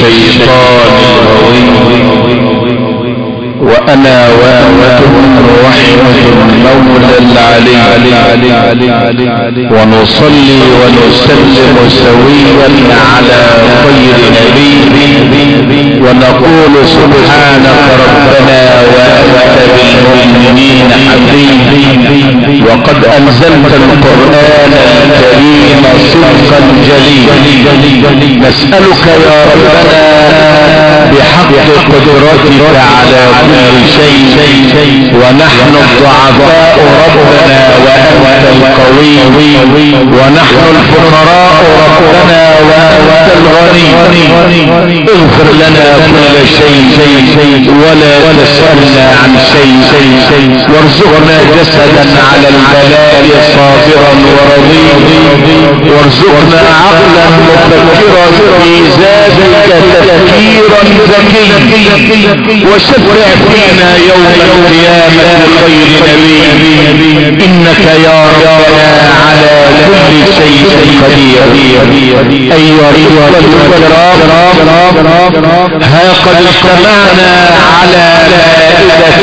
الشيطان الغوي، وأنا وأنتم نوحد المولى العلي، ونصلي ونسلم سويا على خير نبي، ونقول سبحانك ربنا وأنت بالمؤمنين حبيب، وقد أنزلت القرآن الكريم صدقا جليلا. نسألك يا ربنا بحق قدرتك على كل شيء، ونحن الضعفاء ربنا وأنت القوي، ونحن الفقراء ربنا وأنت الغني. اغفر لنا كل شيء ولا تسألنا عن شيء، وارزقنا جسدا على البلاء صابرا ورضيا، وارزقنا عقلا مفكرا في ذاتك تفكيرا ذكيا، وشفع فينا يوم القيامة خير نبي، إنك يا ربنا على كل شيء قدير. أيها الإخوة الكرام، ها قد اجتمعنا على مائدة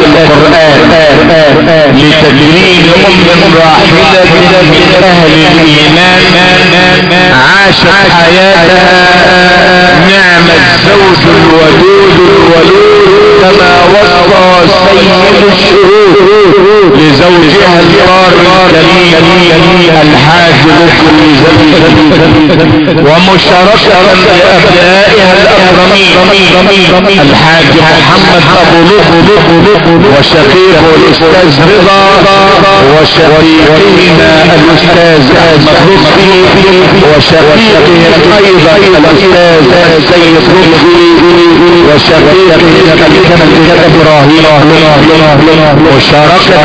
القرآن لتكريم راحلة من أهل الإيمان عاشت حياتها نعم الزوج الودود كما وصى سيد الشهود لزوجها البار الكريم الحاج لطفي زكي، ومشاركة لأبنائها الأكرمين الحاج محمد أبو لطفي وشقيقه الأستاذ رضا، وشقيقهما الأستاذ أحمد لطفي، وشقيقهم أيضا الأستاذ السيد لطفي، وشقيقهم الكابتن إبراهيم، مشاركة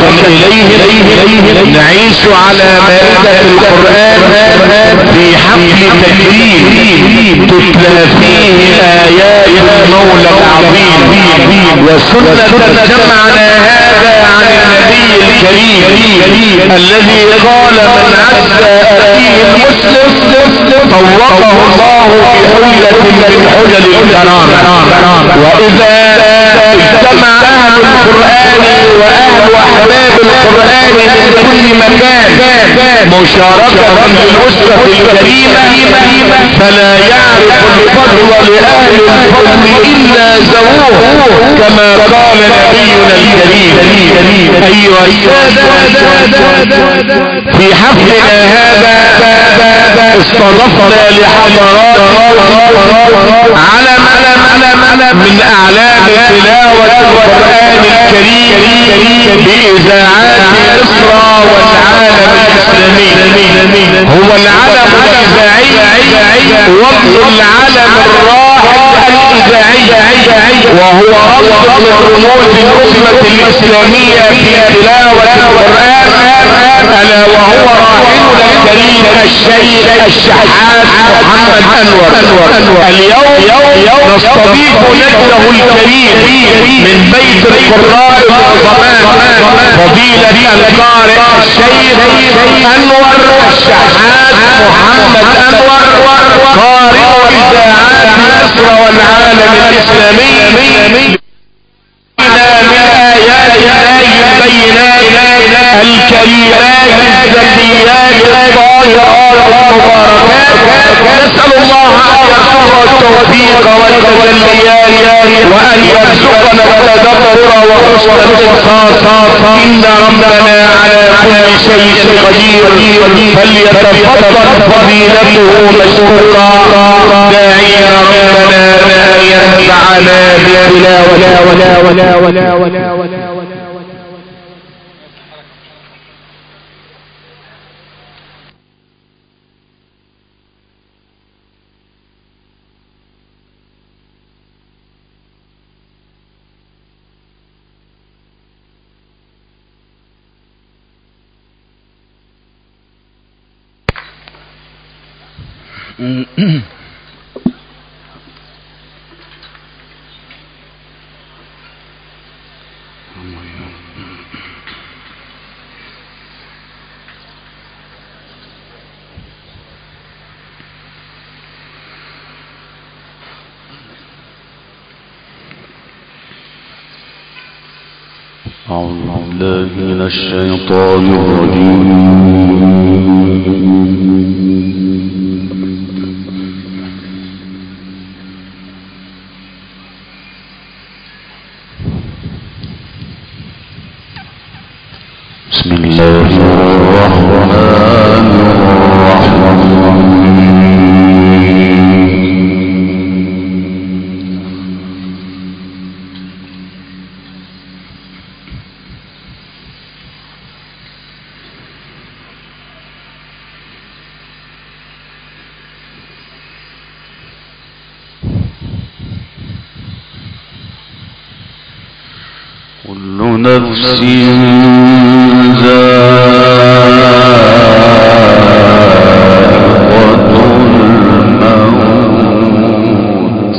إليهم نعيش على مائدة القرآن في حفل تكريم تتلى فيه آيات المولى العظيم، وسنة جمعنا هذا عن النبي الكريم الذي قال من عز أخيه المسلم طوقه الله بحجة من حجج الكرامة. وإذا اجتمع أهل القرآن وأهل أحباب القرآن من كل مكان مشاركة للأسرة الكريمة، فلا يعرف الفضل لأهل الفضل إلا ذووه، كما قال نبينا الكريم. أيها السادة، في حفلنا هذا استضفنا لحضراتكم علما من أعلام تلاوة القرآن الكريم بإذاعات مصر والعالم الإسلامي. هو العلم الإذاعي وابن العلم الراحل الإذاعي، وهو رمز من رموز الأمة الإسلامية في تلاوة القرآن، ألا وهو راحلنا الكريم الشيخ الشحات محمد أنور. اليوم نستضيف نجله الكريم من بيت القراء العظماء فضيلة القارئ الشيخ أنور الشحات محمد أنور، قارئ إذاعات مصر والعالم الإسلامي، من آيات الله البينات الكريمات الزكيات الطاهرات المباركات. نسأل الله أن يرزقنا التوفيق والتجليات، وأن يرزقنا التدبر وحسن الإنصات، إن ربنا على كل شيء قدير. فليتفضل فضيلته مشكورا، داعين ربنا أن ينفعنا بتلاوته. بالله من الشيطان الرجيم. بسم الله الرحمن الرحيم. كل نفس ذائقة الموت.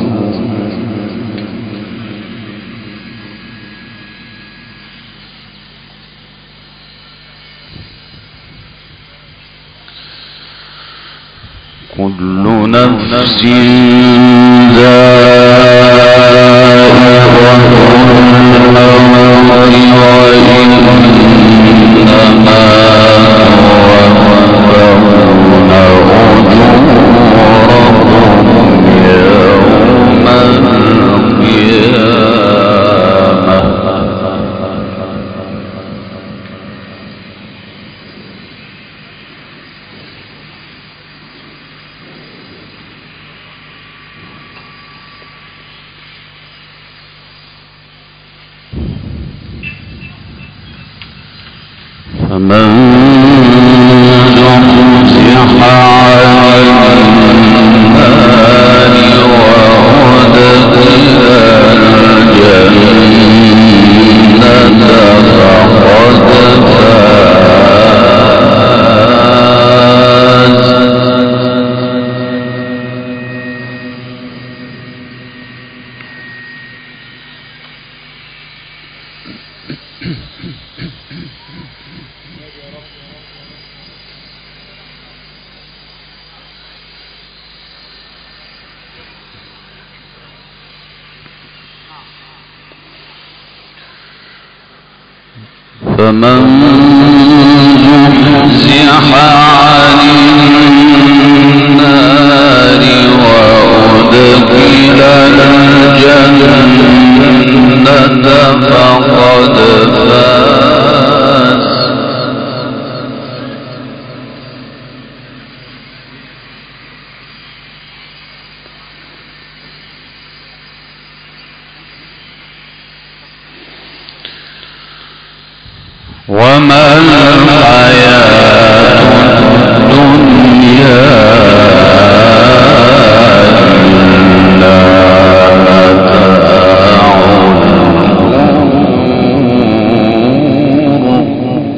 كل نفس ذائقة الموت وإنما توفون أجوركم يوم القيامة. فمن زحزح عن النار وأدخل الجنة فقد فاز. فمن زحزح عن النار وأدخل الجنة فقد فاز. وما الحياة الدنيا إلا متاع الغرور.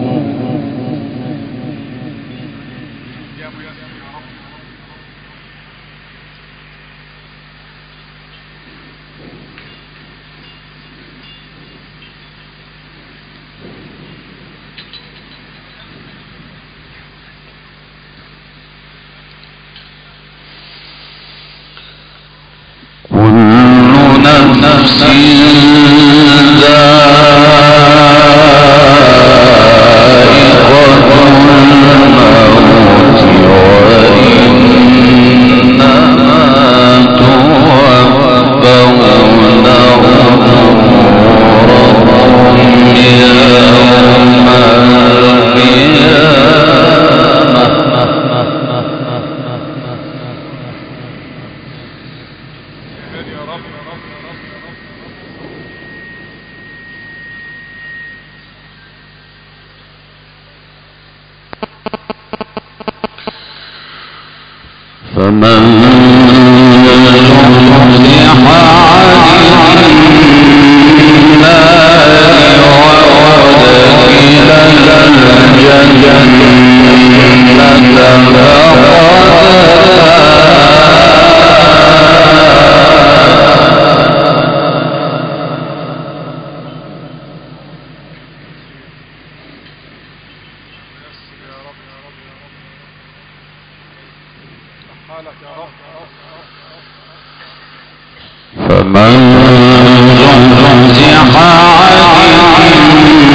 كل نفس ذائقة الموت وإنما توفون أجوركم يوم القيامة. فمن زحزح عن النار وأدخل الجنة فمن زحزح عن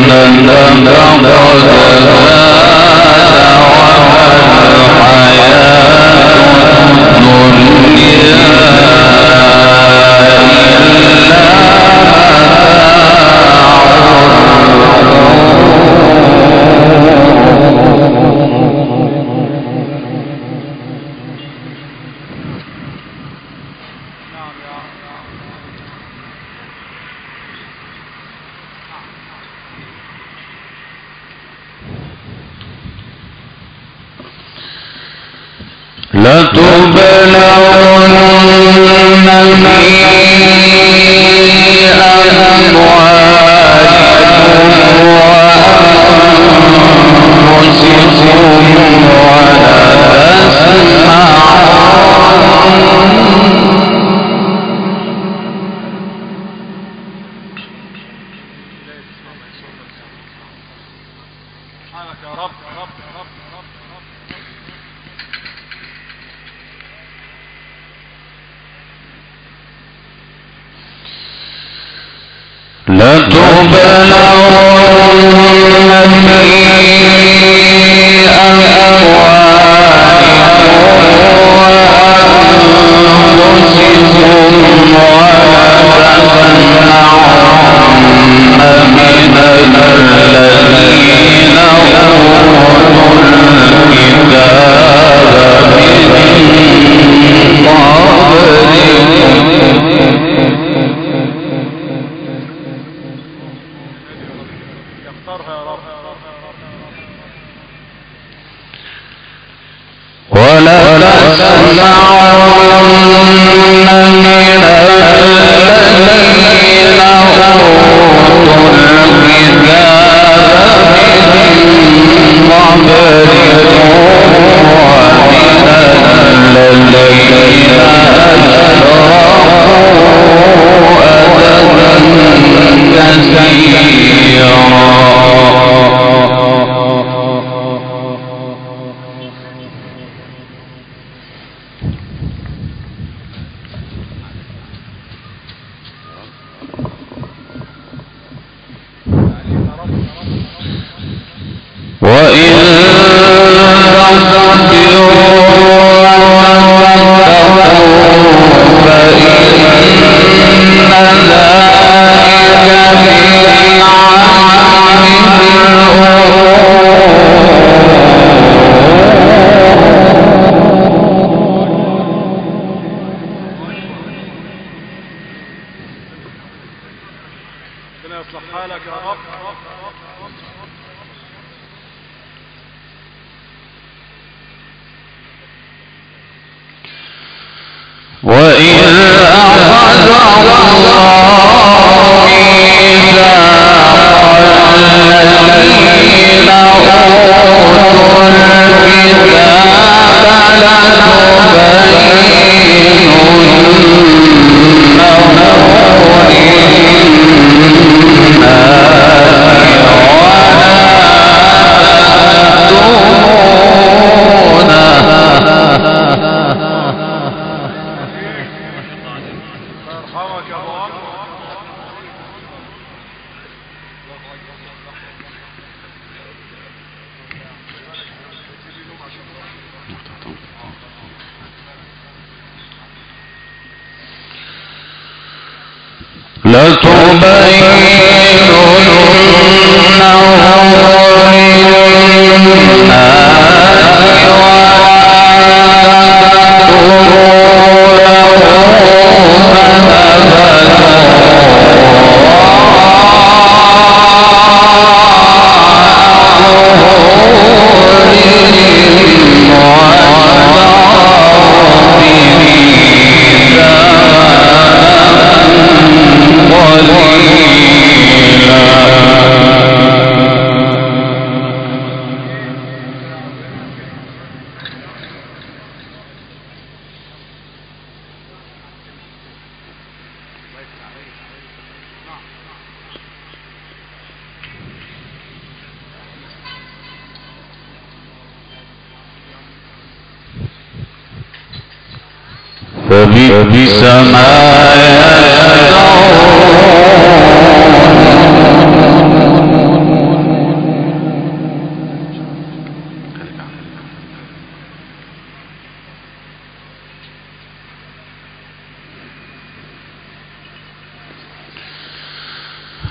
فبئس ما يدعون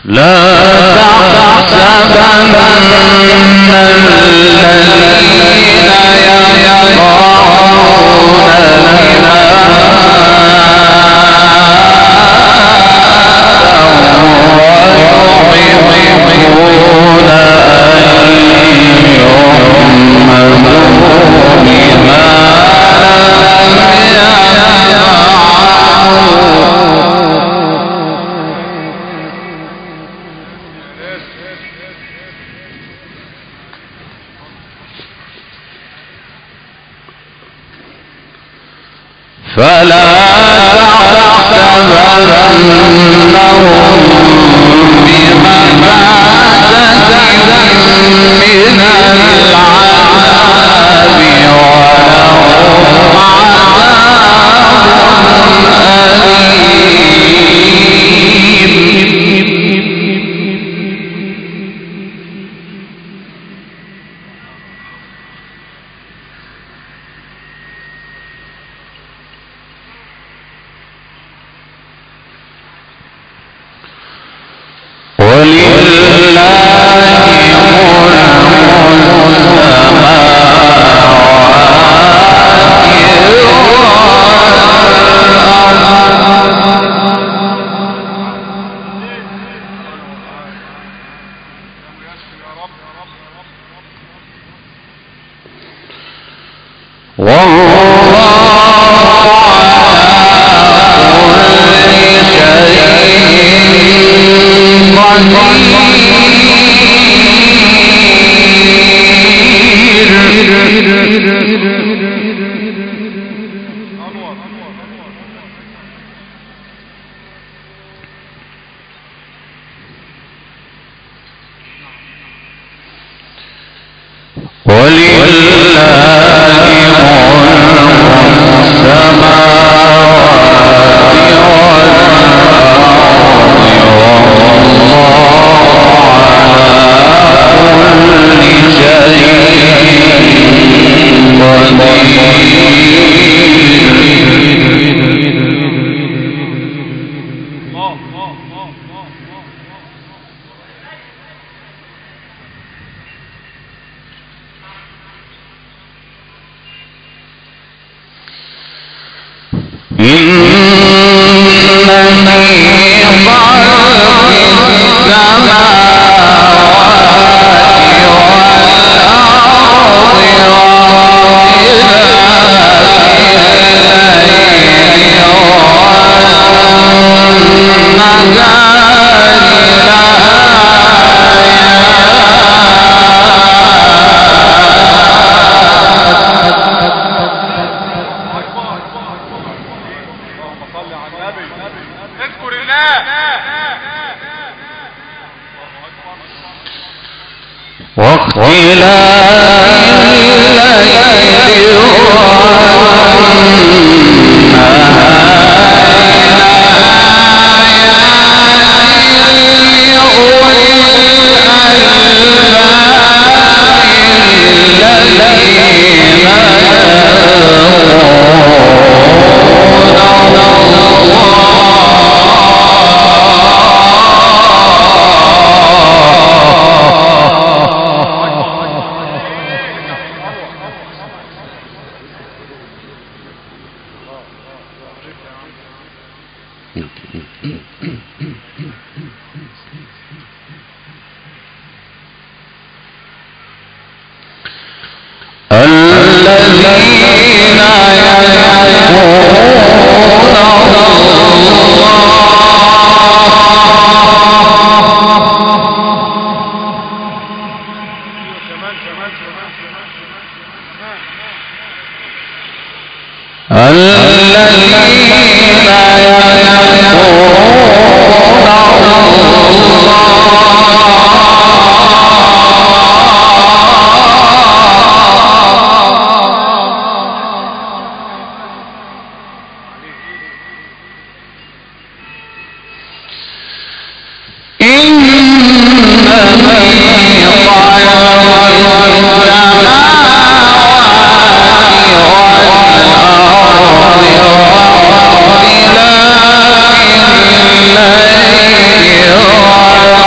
الليل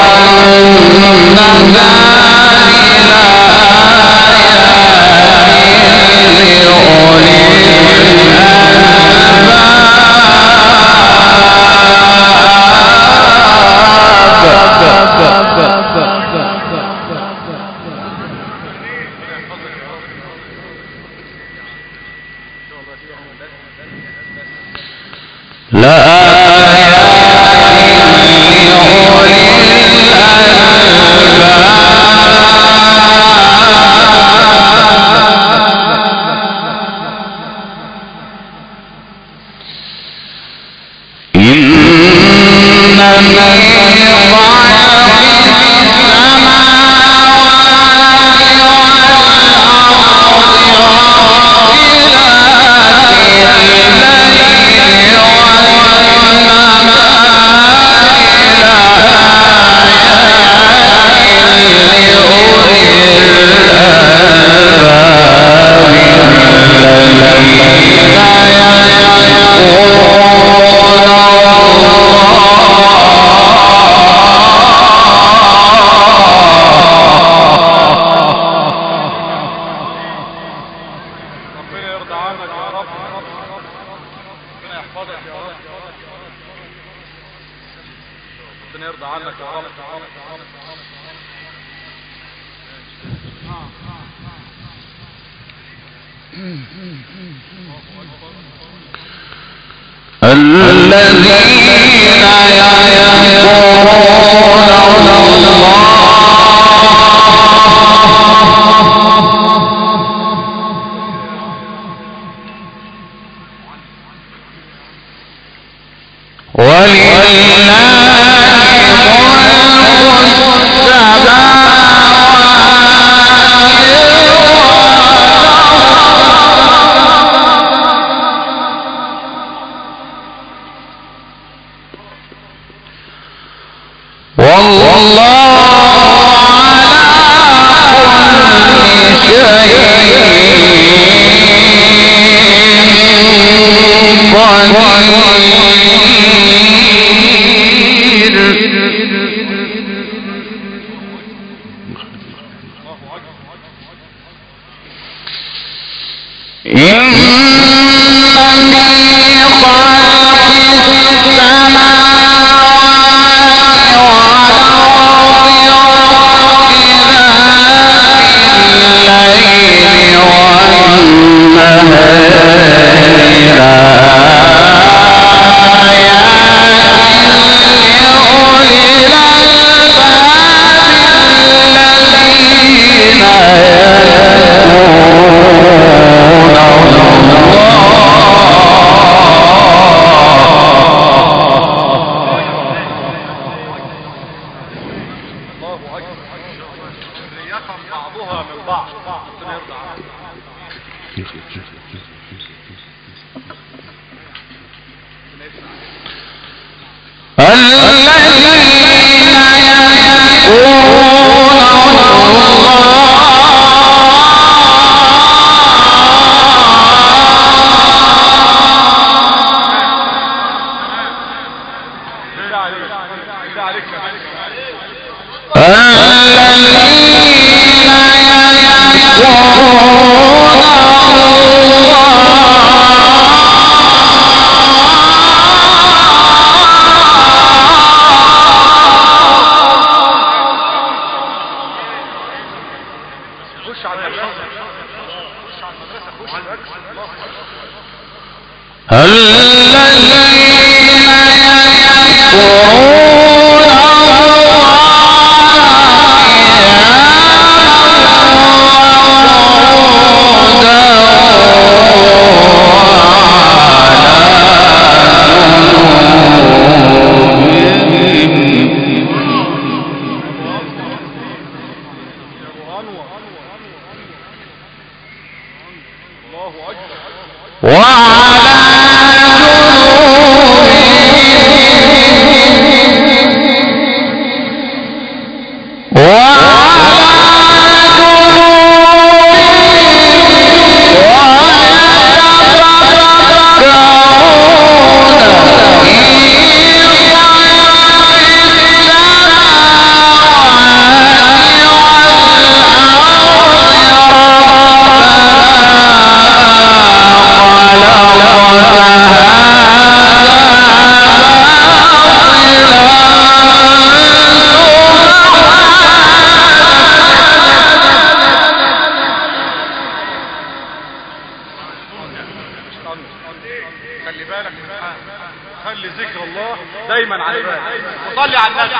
خلي بالك من حاجة، خلي ذكر الله دايما على بالك، وصلي على النبي.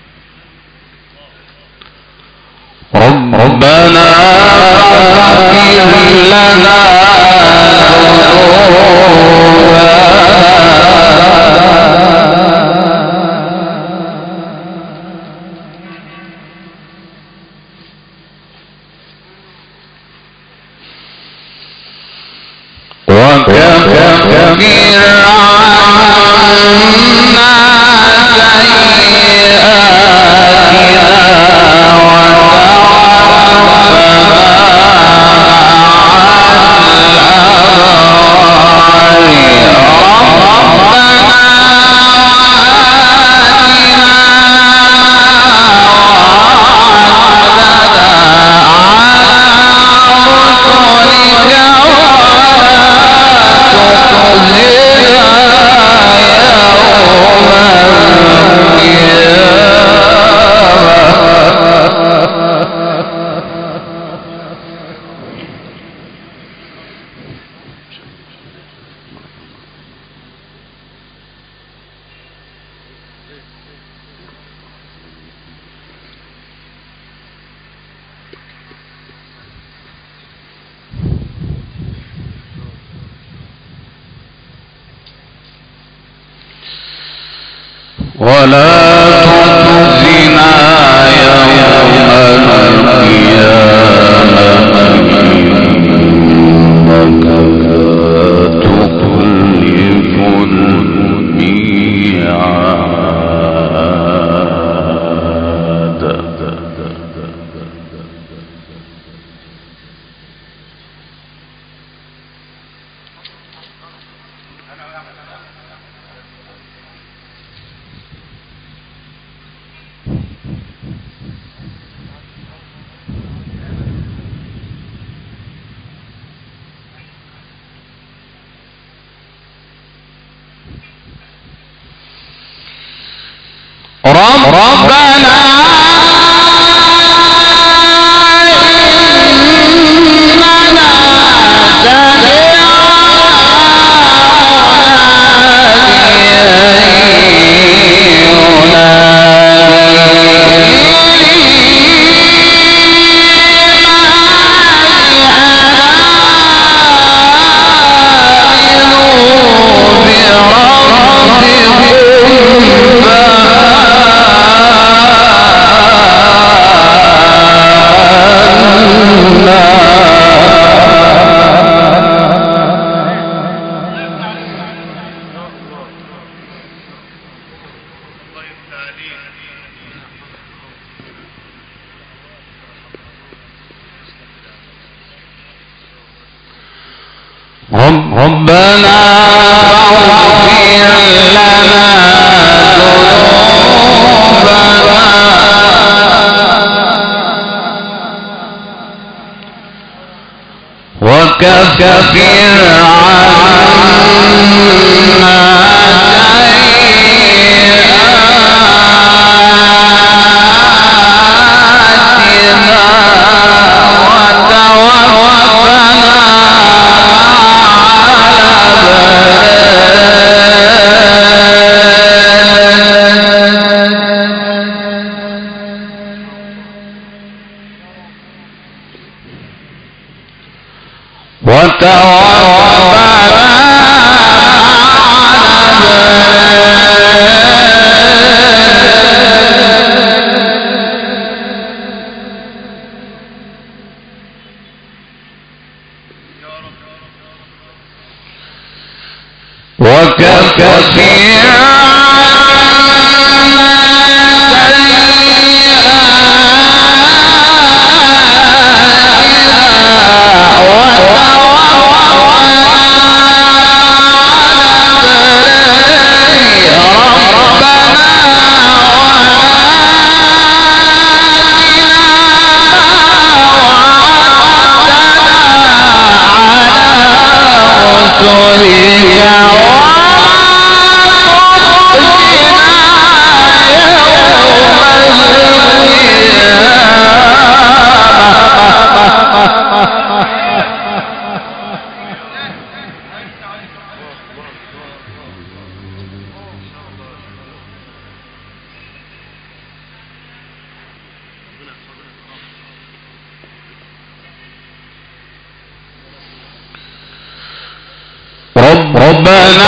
ربنا لنا وكفر عنا ولا تخزنا يوم القيامة إنك تخلف الميعاد ربنا إننا سمعنا ربنا اغفر لنا ذنوبنا وكفر عنا ربنا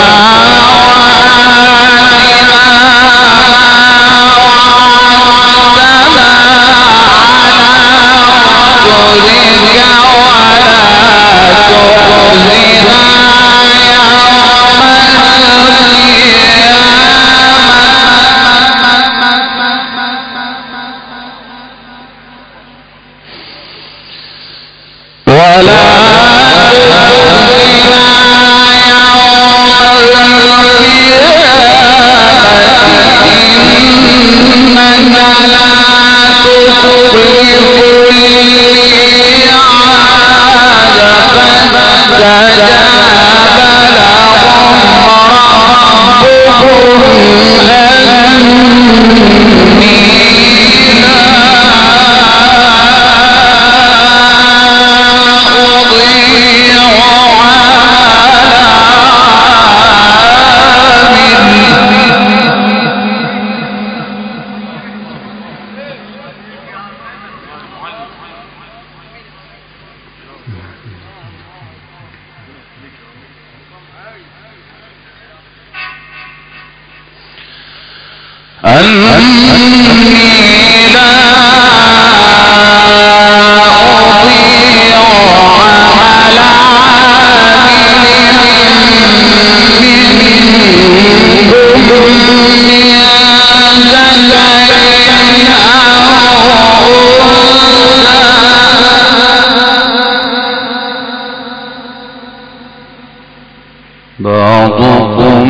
بعضكم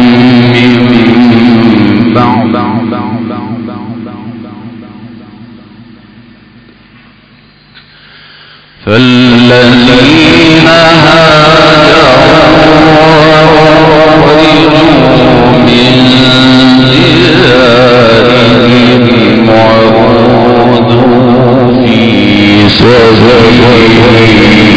من بعض فالذين هاجروا وأخرجوا من ديارهم وأوذوا في سبيلي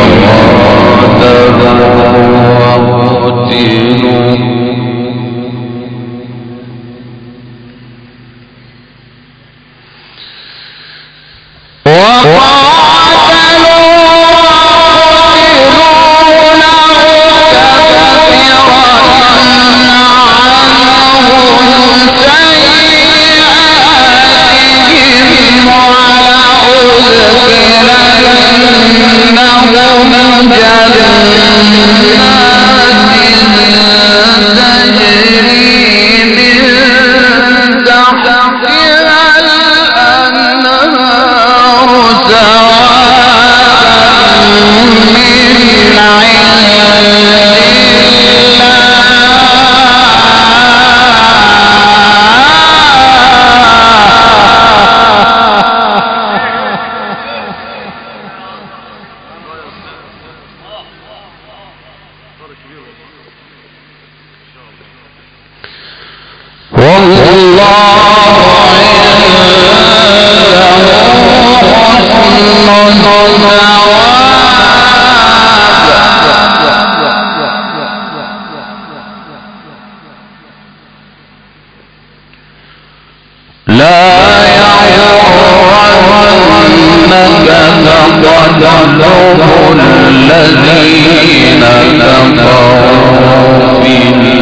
الذين كفروا في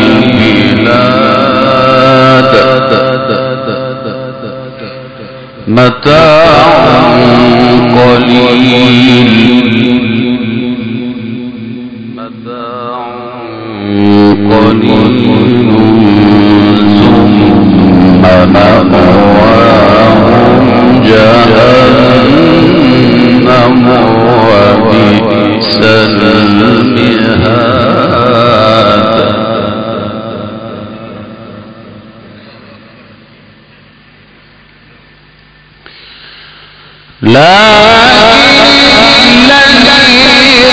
البلاد متاع قليل ثم مأواهم جهنم وبئس المهاد لكن الذين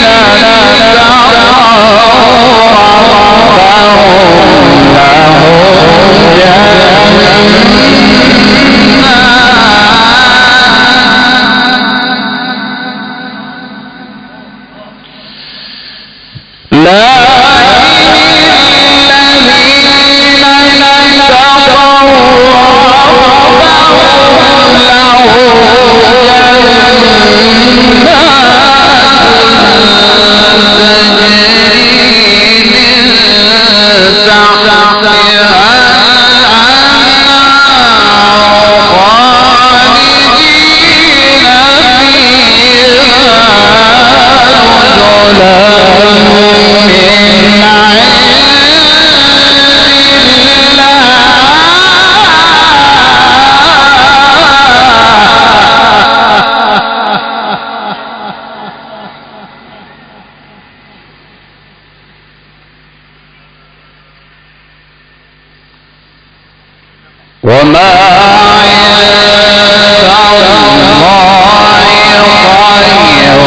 تجري وما عند الله خير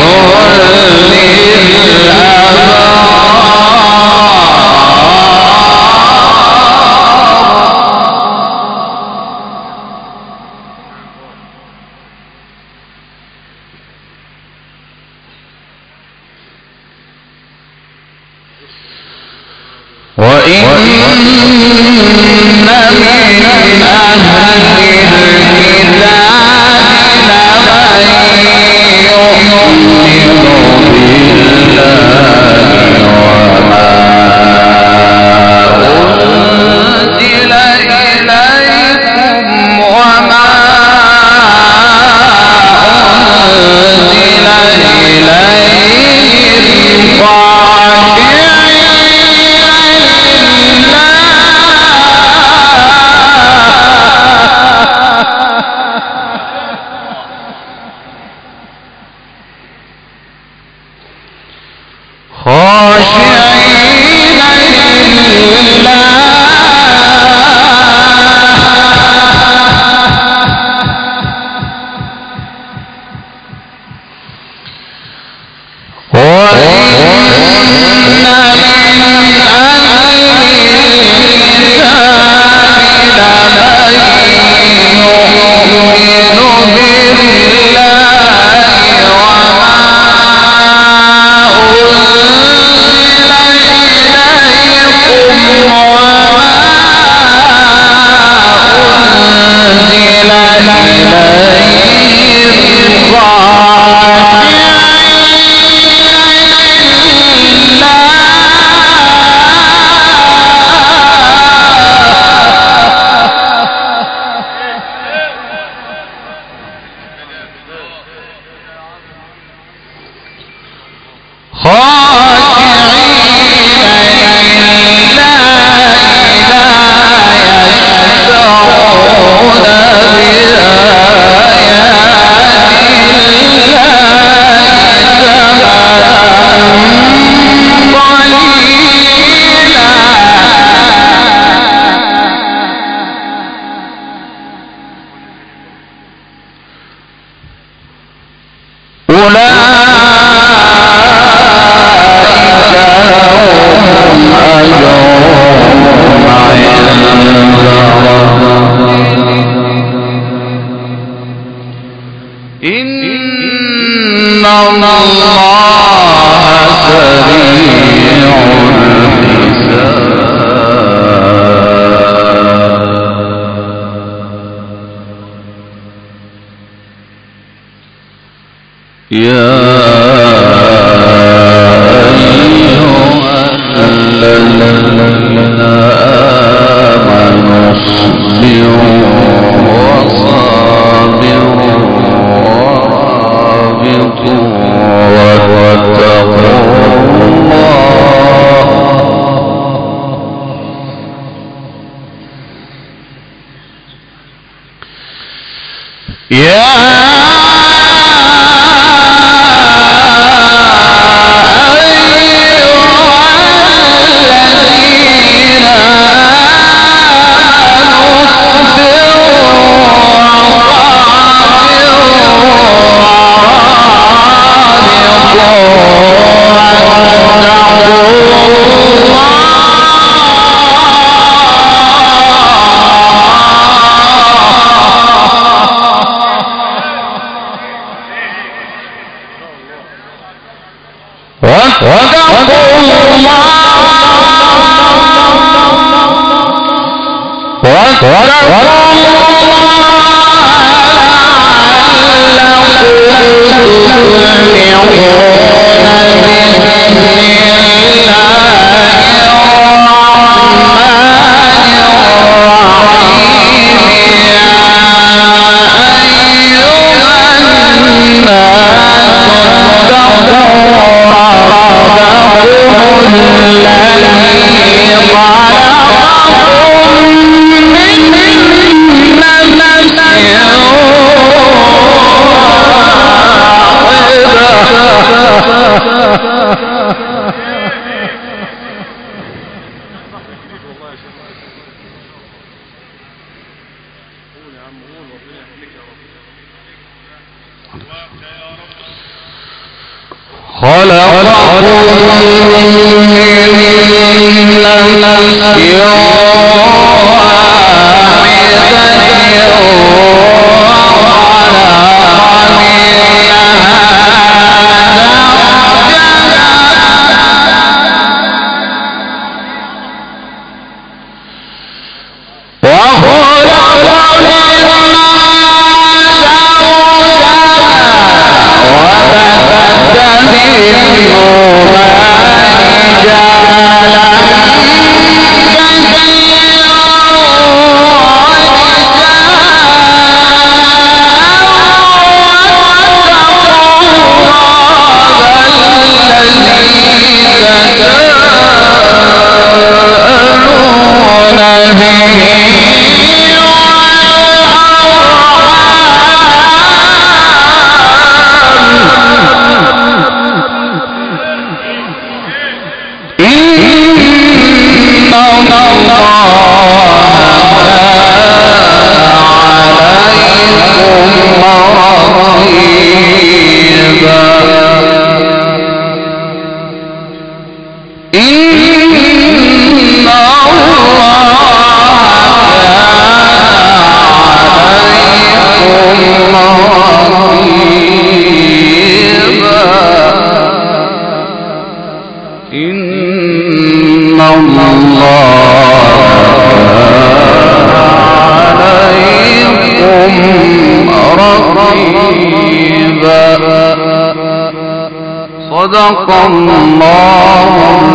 صدق الله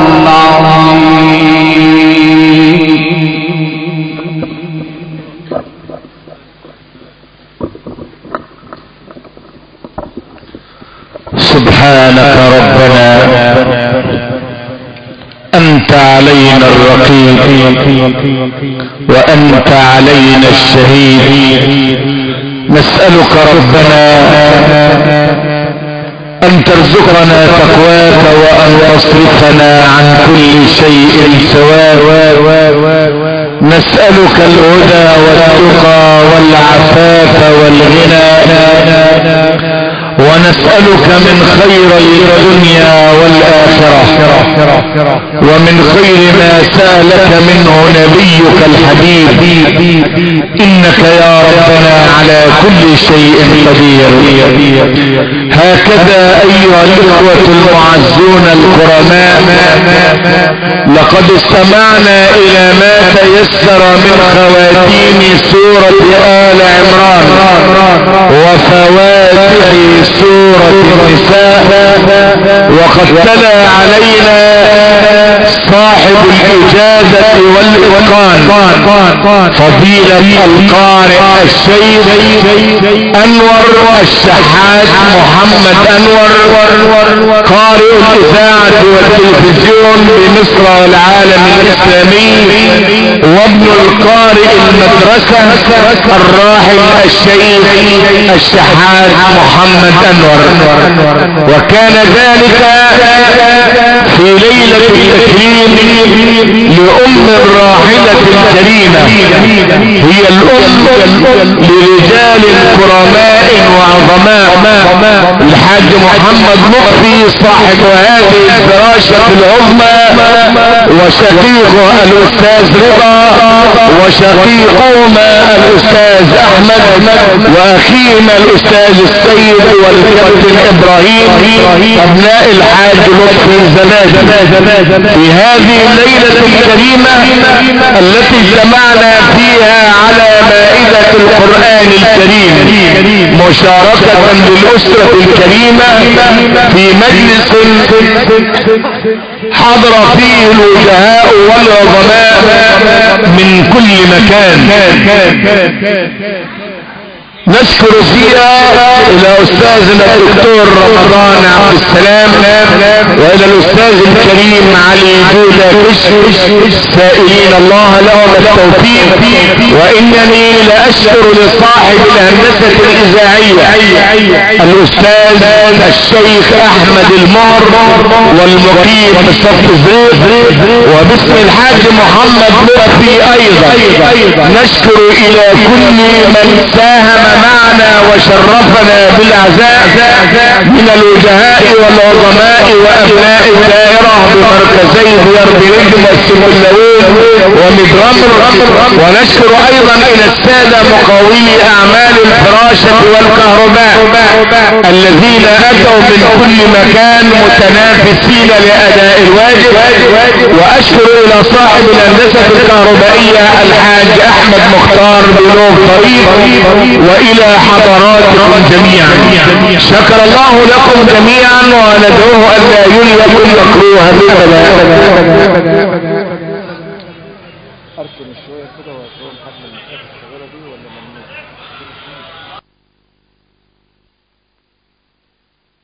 العظيم. سبحانك ربنا أنت علينا الرقيب وأنت علينا الشهيد. نسألك ربنا أن ترزقنا تقواك وأن تصرفنا عن كل شيء سواء. نسألك الهدى والتقى والعفاف والغنى، ونسألك من خيري الدنيا والآخرة ومن خير ما سألك منه نبيك الحبيب، إنك يا ربنا على كل شيء قدير. هكذا أيها الإخوة المعزون الكرماء، لقد استمعنا إلى ما تيسر من خواتيم سورة آل عمران وفواتح سورة النساء، وقد تلا علينا صاحب الإجازة والإتقان فضيلة القارئ الشيخ أنور الشحات محمد أنور، قارئ الإذاعة والتلفزيون بمصر والعالم الإسلامي، وابن القارئ المدرسة الراحل الشيخ الشحات محمد أنور. وكان ذلك في ليلة التكريم لأم الراحلة الكريمة، هي الأم لرجال كرماء وعظماء، الحاج محمد لطفي صاحب هذه الفراشة العظمى، وشقيقه الأستاذ رضا، وشقيقهما الأستاذ أحمد، وأخيهما الأستاذ السيد والكابتن إبراهيم، أبناء الحاج لطفي زناد، في هذه الليلة الكريمة التي اجتمعنا فيها على مائدة القرآن الكريم، مشاركة للأسرة الكريمة في مجلس حضر فيه الوجهاء والعظماء من كل مكان. نشكر فيها الى استاذنا الدكتور رمضان عبد السلام والى الاستاذ الكريم علي جودة كشك، سائلين الله لهم التوفيق. وانني لاشكر لصاحب الهندسة الاذاعية الاستاذ الشيخ احمد المهر والمقيم بصف الزيت، وباسم الحاج محمد لطفي ايضا نشكر الى كل من ساهم معنا وشرفنا بالعزاء من الوجهاء والعظماء وابناء الدائرة بمركزي ديار بنجم والسملوين ومدرمر. ونشكر ايضا الى السادة مقاولي اعمال الفراشة والكهرباء الذين اتوا من كل مكان متنافسين لاداء الواجب. واشكر الى صاحب الهندسة الكهربائية الحاج احمد مختار بلوغ طريق والى حضراتكم جميعا. شكر الله لكم جميعا وندعوه ان لا يليكم مكروها بالبلاء. اركن شويه كده واتهم حد من الحاجات الصغيره دي ولا ممنوع؟